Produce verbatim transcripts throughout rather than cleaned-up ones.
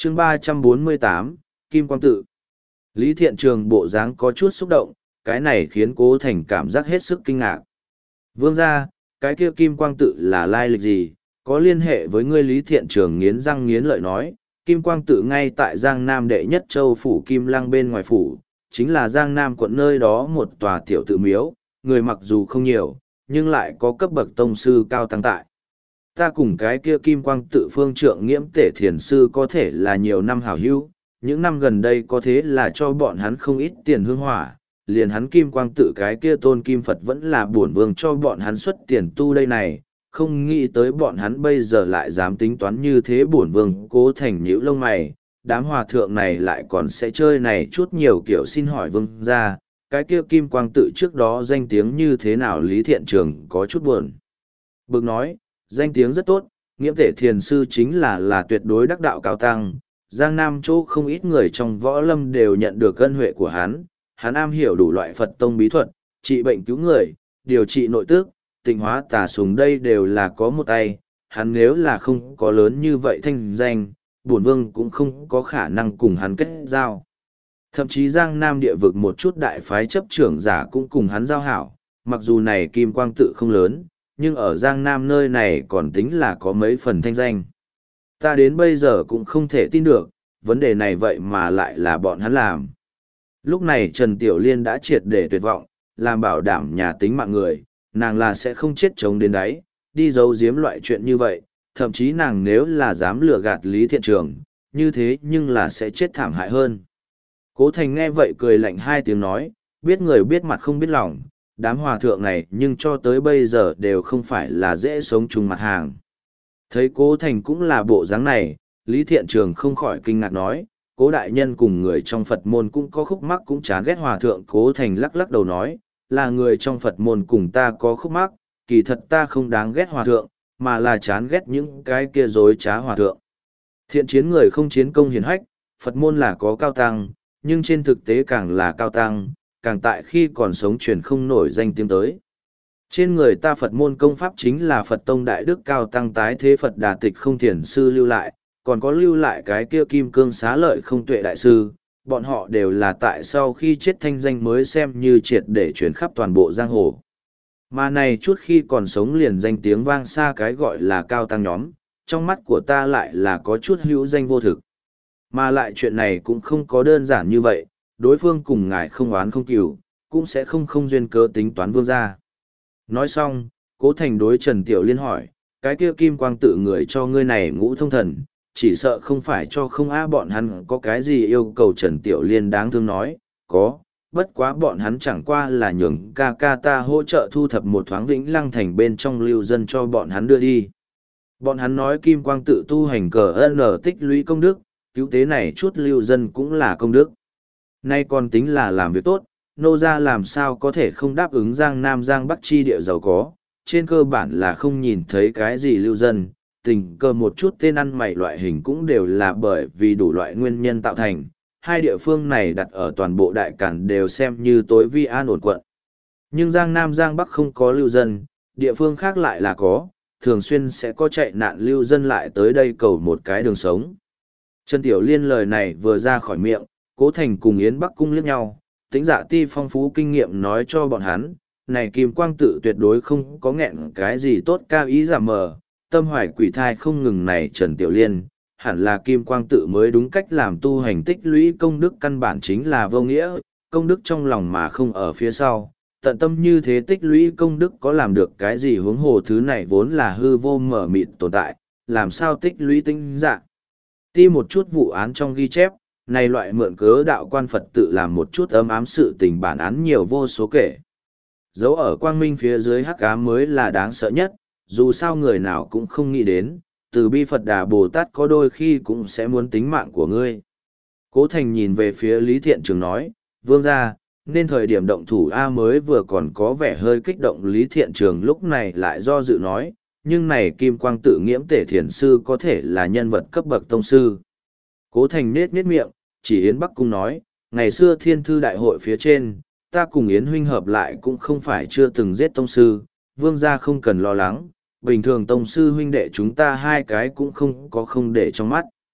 chương ba trăm bốn mươi tám, Kim Quang Tự. Lý Thiện Trường bộ dáng có chút xúc động, cái này khiến Cố Thành cảm giác hết sức kinh ngạc. Vương gia, cái kia Kim Quang Tự là lai lịch gì, có liên hệ với ngươi? Lý Thiện Trường nghiến răng nghiến lợi nói, Kim Quang Tự ngay tại Giang Nam đệ nhất châu phủ Kim Lăng bên ngoài phủ, chính là Giang Nam quận nơi đó một tòa tiểu tự miếu, người mặc dù không nhiều, nhưng lại có cấp bậc tông sư cao tăng tại. Ta cùng cái kia Kim Quang Tự phương trượng nghiễm tể thiền sư có thể là nhiều năm hảo hữu, những năm gần đây có thế là cho bọn hắn không ít tiền hương hỏa, liền hắn Kim Quang Tự cái kia tôn Kim Phật vẫn là bổn vương cho bọn hắn xuất tiền tu đây này, không nghĩ tới bọn hắn bây giờ lại dám tính toán như thế. Bổn vương Cố Thành nhíu lông mày, đám hòa thượng này lại còn sẽ chơi này chút nhiều kiểu. Xin hỏi vương gia, cái kia Kim Quang Tự trước đó danh tiếng như thế nào? Lý Thiện Trường có chút buồn bực nói, danh tiếng rất tốt, nghiễm tể thiền sư chính là là tuyệt đối đắc đạo cao tăng, Giang Nam chỗ không ít người trong võ lâm đều nhận được ân huệ của hắn, hắn am hiểu đủ loại Phật tông bí thuật, trị bệnh cứu người, điều trị nội tức, tịnh hóa tà sùng, đây đều là có một tay, hắn nếu là không có lớn như vậy thanh danh, bổn vương cũng không có khả năng cùng hắn kết giao. Thậm chí Giang Nam địa vực một chút đại phái chấp trưởng giả cũng cùng hắn giao hảo, mặc dù này Kim Quang Tự không lớn, nhưng ở Giang Nam nơi này còn tính là có mấy phần thanh danh. Ta đến bây giờ cũng không thể tin được, vấn đề này vậy mà lại là bọn hắn làm. Lúc này Trần Tiểu Liên đã triệt để tuyệt vọng, làm bảo đảm nhà tính mạng người, nàng là sẽ không chết chống đến đáy, đi giấu giếm loại chuyện như vậy, thậm chí nàng nếu là dám lừa gạt Lý Thiện Trường, như thế nhưng là sẽ chết thảm hại hơn. Cố Thành nghe vậy cười lạnh hai tiếng nói, biết người biết mặt không biết lòng, đám hòa thượng này nhưng cho tới bây giờ đều không phải là dễ sống chung mặt hàng. Thấy Cố Thành cũng là bộ dáng này, Lý Thiện Trường không khỏi kinh ngạc nói, Cố đại nhân cùng người trong Phật môn cũng có khúc mắc cũng chán ghét hòa thượng. Cố Thành lắc lắc đầu nói, là người trong Phật môn cùng ta có khúc mắc, kỳ thật ta không đáng ghét hòa thượng, mà là chán ghét những cái kia dối trá hòa thượng. Thiện chiến người không chiến công hiển hách, Phật môn là có cao tăng, nhưng trên thực tế càng là cao tăng, càng tại khi còn sống truyền không nổi danh tiếng tới. Trên người ta Phật môn công pháp chính là Phật tông đại đức cao tăng tái thế Phật Đà Tịch Không Thiền sư lưu lại, còn có lưu lại cái kia Kim Cương Xá Lợi Không Tuệ đại sư, bọn họ đều là tại sau khi chết thanh danh mới xem như triệt để truyền khắp toàn bộ giang hồ. Mà này chút khi còn sống liền danh tiếng vang xa cái gọi là cao tăng nhóm, trong mắt của ta lại là có chút hữu danh vô thực. Mà lại chuyện này cũng không có đơn giản như vậy, đối phương cùng ngài không oán không cừu, cũng sẽ không không duyên cớ tính toán vương gia. Nói xong, Cố Thành đối Trần Tiểu Liên hỏi, cái kia Kim Quang Tự người cho ngươi này ngũ thông thần, chỉ sợ không phải cho không á bọn hắn có cái gì yêu cầu. Trần Tiểu Liên đáng thương nói, có, bất quá bọn hắn chẳng qua là nhường ca ca ta hỗ trợ thu thập một thoáng Vĩnh Lăng thành bên trong lưu dân cho bọn hắn đưa đi. Bọn hắn nói Kim Quang Tự tu hành cờ ân tích lũy công đức, cứu tế này chút lưu dân cũng là công đức. Nay còn tính là làm việc tốt, nô gia làm sao có thể không đáp ứng Giang Nam Giang Bắc chi địa giàu có, trên cơ bản là không nhìn thấy cái gì lưu dân, tình cờ một chút tên ăn mày loại hình cũng đều là bởi vì đủ loại nguyên nhân tạo thành. Hai địa phương này đặt ở toàn bộ đại cản đều xem như tối vi an ổn quận. Nhưng Giang Nam Giang Bắc không có lưu dân, địa phương khác lại là có, thường xuyên sẽ có chạy nạn lưu dân lại tới đây cầu một cái đường sống. Trần Tiểu Liên lời này vừa ra khỏi miệng, Cố Thành cùng Yến Bắc Cung liếc nhau, Tĩnh Dạ Ti phong phú kinh nghiệm nói cho bọn hắn, này Kim Quang Tự tuyệt đối không có nghẹn cái gì tốt cao ý giả mờ, tâm hoài quỷ thai không ngừng. Này Trần Tiểu Liên, hẳn là Kim Quang Tự mới đúng cách làm tu hành tích lũy công đức, căn bản chính là vô nghĩa, công đức trong lòng mà không ở phía sau, tận tâm như thế tích lũy công đức có làm được cái gì? Huống hồ thứ này vốn là hư vô mở mịt tồn tại, làm sao tích lũy tinh dạ. Ti một chút vụ án trong ghi chép, này loại mượn cớ đạo quan Phật tự làm một chút ấm ám sự tình bản án nhiều vô số kể. Dấu ở quang minh phía dưới hắc ám mới là đáng sợ nhất, dù sao người nào cũng không nghĩ đến, từ bi Phật Đà Bồ Tát có đôi khi cũng sẽ muốn tính mạng của ngươi. Cố Thành nhìn về phía Lý Thiện Trường nói, vương gia, nên thời điểm động thủ A. Mới vừa còn có vẻ hơi kích động, Lý Thiện Trường lúc này lại do dự nói, nhưng này Kim Quang Tự nghiễm tể thiền sư có thể là nhân vật cấp bậc tông sư. Cố Thành nết nết miệng, chỉ Yến Bắc Cung nói, ngày xưa thiên thư đại hội phía trên, ta cùng Yến huynh hợp lại cũng không phải chưa từng giết tông sư, vương gia không cần lo lắng, bình thường tông sư huynh đệ chúng ta hai cái cũng không có không để trong mắt.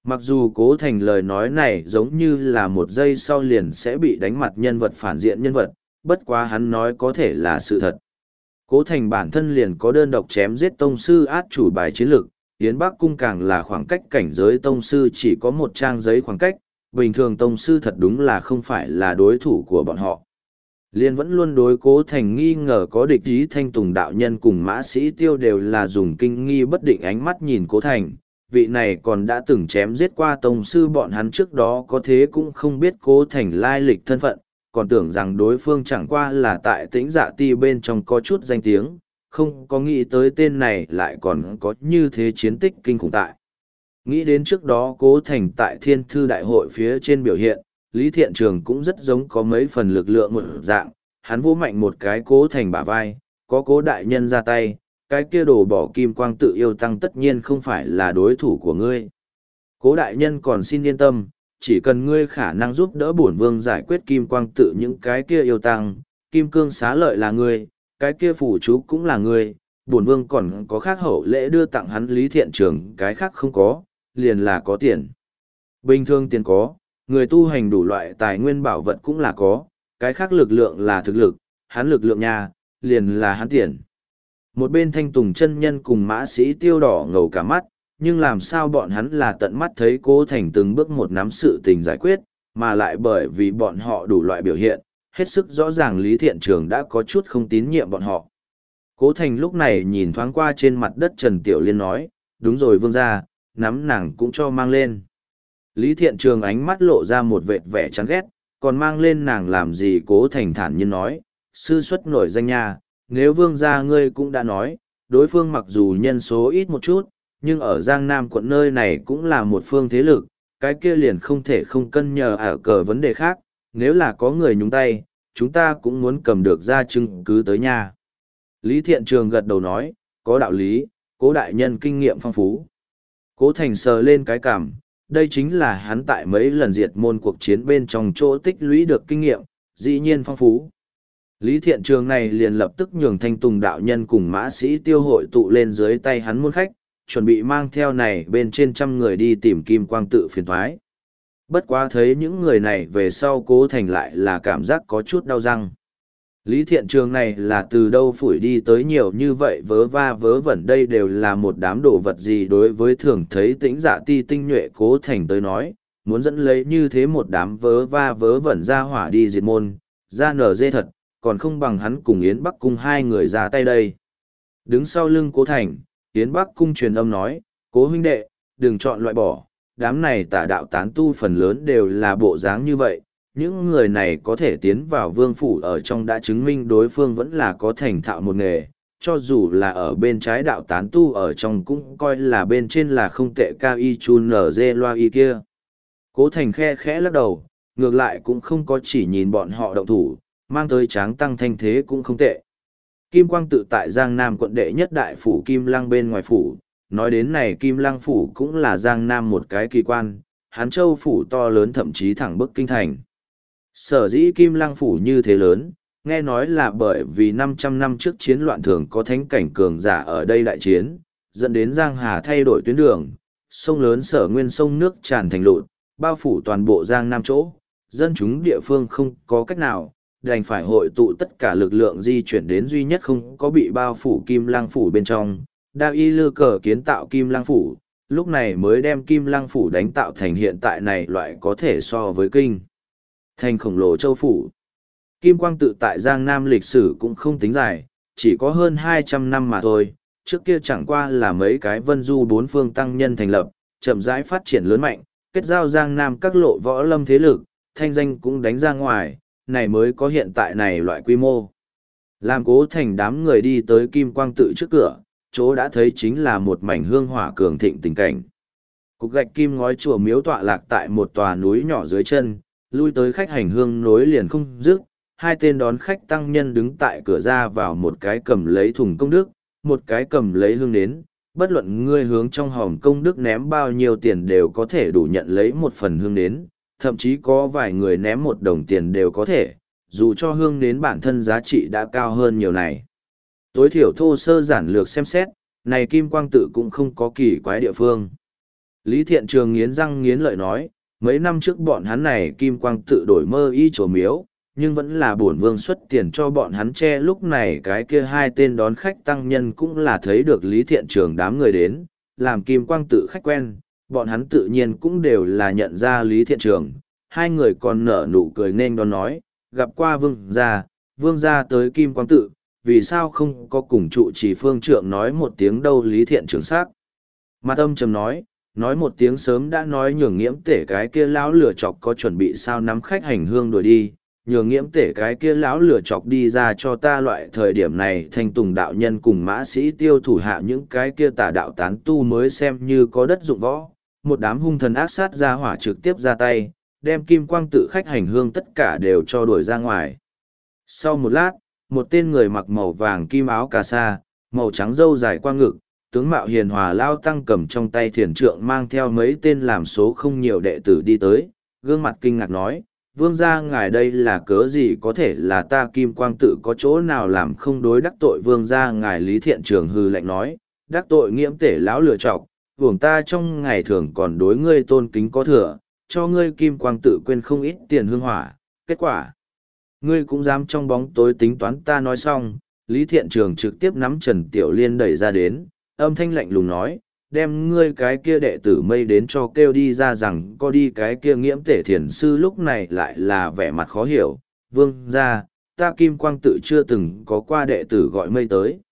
Mặc dù Cố Thành lời nói này giống như là một giây sau liền sẽ bị đánh mặt nhân vật phản diện nhân vật, bất quá hắn nói có thể là sự thật. Cố Thành bản thân liền có đơn độc chém giết tông sư át chủ bài chiến lược, Yến Bắc Cung càng là khoảng cách cảnh giới tông sư chỉ có một trang giấy khoảng cách, bình thường tông sư thật đúng là không phải là đối thủ của bọn họ. Liên vẫn luôn đối Cố Thành nghi ngờ có địch ý, Thanh Tùng đạo nhân cùng Mã Sĩ Tiêu đều là dùng kinh nghi bất định ánh mắt nhìn Cố Thành. Vị này còn đã từng chém giết qua tông sư bọn hắn trước đó, có thế cũng không biết Cố Thành lai lịch thân phận, còn tưởng rằng đối phương chẳng qua là tại Tĩnh Dạ Ti bên trong có chút danh tiếng, không có nghĩ tới tên này lại còn có như thế chiến tích kinh khủng tại. Nghĩ đến trước đó Cố Thành tại Thiên Thư Đại hội phía trên biểu hiện, Lý Thiện Trường cũng rất giống có mấy phần lực lượng một dạng, hắn vỗ mạnh một cái Cố Thành bả vai, có Cố đại nhân ra tay, cái kia đồ bỏ kim quang tự yêu tăng tất nhiên không phải là đối thủ của ngươi. Cố đại nhân còn xin yên tâm, chỉ cần ngươi khả năng giúp đỡ bổn vương giải quyết kim quang tự những cái kia yêu tăng, kim cương xá lợi là ngươi, cái kia phủ chú cũng là ngươi, bổn vương còn có khác hậu lễ đưa tặng hắn. Lý Thiện Trường cái khác không có, liền là có tiền. Bình thường tiền có, người tu hành đủ loại tài nguyên bảo vật cũng là có, cái khác lực lượng là thực lực, hắn lực lượng nha, liền là hắn tiền. Một bên Thanh Tùng chân nhân cùng Mã Sĩ Tiêu đỏ ngầu cả mắt, nhưng làm sao bọn hắn là tận mắt thấy Cố Thành từng bước một nắm sự tình giải quyết, mà lại bởi vì bọn họ đủ loại biểu hiện, hết sức rõ ràng Lý Thiện Trường đã có chút không tín nhiệm bọn họ. Cố Thành lúc này nhìn thoáng qua trên mặt đất Trần Tiểu Liên nói, đúng rồi vương gia, nắm nàng cũng cho mang lên. Lý Thiện Trường ánh mắt lộ ra một vệt vẻ chán ghét, còn mang lên nàng làm gì? Cố Thành thản nhiên nói, sư xuất nổi danh nha, nếu vương gia ngươi cũng đã nói, đối phương mặc dù nhân số ít một chút, nhưng ở Giang Nam quận nơi này cũng là một phương thế lực, cái kia liền không thể không cân nhờ ở cờ vấn đề khác, nếu là có người nhúng tay, chúng ta cũng muốn cầm được ra chứng cứ tới nha. Lý Thiện Trường gật đầu nói, có đạo lý, Cố đại nhân kinh nghiệm phong phú. Cố Thành sờ lên cái cằm, đây chính là hắn tại mấy lần diệt môn cuộc chiến bên trong chỗ tích lũy được kinh nghiệm, dĩ nhiên phong phú. Lý Thiện Trường này liền lập tức nhường Thanh Tùng đạo nhân cùng Mã Sĩ Tiêu hội tụ lên dưới tay hắn môn khách, chuẩn bị mang theo này bên trên trăm người đi tìm kim quang tự phiền thoái. Bất quá thấy những người này về sau Cố Thành lại là cảm giác có chút đau răng. Lý Thiện Trường này là từ đâu phủi đi tới nhiều như vậy vớ va vớ vẩn, đây đều là một đám đồ vật gì đối với thường thấy Tĩnh Dạ Ti tinh nhuệ Cố Thành tới nói, muốn dẫn lấy như thế một đám vớ va vớ vẩn ra hỏa đi diệt môn, ra nở dê thật, còn không bằng hắn cùng Yến Bắc Cung hai người ra tay đây. Đứng sau lưng Cố Thành, Yến Bắc Cung truyền âm nói, Cố huynh đệ, đừng chọn loại bỏ, đám này tà đạo tán tu phần lớn đều là bộ dáng như vậy, những người này có thể tiến vào vương phủ ở trong đã chứng minh đối phương vẫn là có thành thạo một nghề, cho dù là ở bên trái đạo tán tu ở trong cũng coi là bên trên là không tệ cao y chun nở dê loa y kia. Cố Thành khe khẽ lắc đầu, ngược lại cũng không có chỉ nhìn bọn họ động thủ, mang tới tráng tăng thanh thế cũng không tệ. Kim Quang tự tại Giang Nam quận đệ nhất đại phủ Kim Lăng bên ngoài phủ, nói đến này Kim Lăng phủ cũng là Giang Nam một cái kỳ quan, Hán Châu phủ to lớn thậm chí thẳng bức kinh thành. Sở dĩ Kim Lăng phủ như thế lớn, nghe nói là bởi vì năm trăm năm trước chiến loạn thường có thánh cảnh cường giả ở đây đại chiến, dẫn đến Giang Hà thay đổi tuyến đường, sông lớn Sở Nguyên sông nước tràn thành lụt, bao phủ toàn bộ Giang Nam chỗ, dân chúng địa phương không có cách nào, đành phải hội tụ tất cả lực lượng di chuyển đến duy nhất không có bị bao phủ Kim Lăng phủ bên trong, Đao Y Lư Cờ kiến tạo Kim Lăng phủ, lúc này mới đem Kim Lăng phủ đánh tạo thành hiện tại này loại có thể so với kinh thành khổng lồ châu phủ. Kim Quang tự tại Giang Nam lịch sử cũng không tính dài, chỉ có hơn hai trăm năm mà thôi, trước kia chẳng qua là mấy cái vân du bốn phương tăng nhân thành lập, chậm rãi phát triển lớn mạnh, kết giao Giang Nam các lộ võ lâm thế lực, thanh danh cũng đánh ra ngoài, này mới có hiện tại này loại quy mô. Làm Cố Thành đám người đi tới Kim Quang tự trước cửa, chỗ đã thấy chính là một mảnh hương hỏa cường thịnh tình cảnh. Cục gạch kim ngói chùa miếu tọa lạc tại một tòa núi nhỏ dưới chân, lui tới khách hành hương nối liền không dứt, hai tên đón khách tăng nhân đứng tại cửa ra vào, một cái cầm lấy thùng công đức, một cái cầm lấy hương nến, bất luận ngươi hướng trong hòm công đức ném bao nhiêu tiền đều có thể đủ nhận lấy một phần hương nến, thậm chí có vài người ném một đồng tiền đều có thể, dù cho hương nến bản thân giá trị đã cao hơn nhiều này. Tối thiểu thô sơ giản lược xem xét, này Kim Quang tự cũng không có kỳ quái địa phương. Lý Thiện Trường nghiến răng nghiến lợi nói, mấy năm trước bọn hắn này kim quang tự đổi mơ y chùa miếu, nhưng vẫn là bổn vương xuất tiền cho bọn hắn che lúc này cái kia hai tên đón khách tăng nhân cũng là thấy được Lý Thiện Trường đám người đến, làm kim quang tự khách quen, bọn hắn tự nhiên cũng đều là nhận ra Lý Thiện Trường, hai người còn nở nụ cười nên đón nói, gặp qua vương gia, vương gia tới kim quang tự, vì sao không có cùng trụ trì phương trượng nói một tiếng đâu. Lý Thiện Trường sắc mặt âm trầm nói, nói một tiếng sớm đã nói nhường nghiễm tể cái kia lão lửa chọc có chuẩn bị sao nắm khách hành hương đuổi đi, nhường nghiễm tể cái kia lão lửa chọc đi ra cho ta loại thời điểm này thanh tùng đạo nhân cùng mã sĩ tiêu thủ hạ những cái kia tà đạo tán tu mới xem như có đất dụng võ, một đám hung thần ác sát ra hỏa trực tiếp ra tay, đem kim quang tự khách hành hương tất cả đều cho đuổi ra ngoài. Sau một lát, một tên người mặc màu vàng kim áo cà sa, màu trắng râu dài qua ngực, tướng mạo hiền hòa lao tăng cầm trong tay thiền trượng mang theo mấy tên làm số không nhiều đệ tử đi tới, gương mặt kinh ngạc nói, vương gia ngài đây là cớ gì có thể là ta kim quang tự có chỗ nào làm không đối đắc tội vương gia ngài. Lý Thiện Trường hừ lạnh nói, đắc tội nghiễm tể lão lựa chọc, vùng ta trong ngày thường còn đối ngươi tôn kính có thừa, cho ngươi kim quang tự quên không ít tiền hương hỏa, kết quả ngươi cũng dám trong bóng tối tính toán ta. Nói xong, Lý Thiện Trường trực tiếp nắm Trần Tiểu Liên đẩy ra đến, âm thanh lạnh lùng nói, đem ngươi cái kia đệ tử mây đến cho kêu đi ra rằng có đi. Cái kia nghiễm tể thiền sư lúc này lại là vẻ mặt khó hiểu, vương ra, ta kim quang tự chưa từng có qua đệ tử gọi mây tới.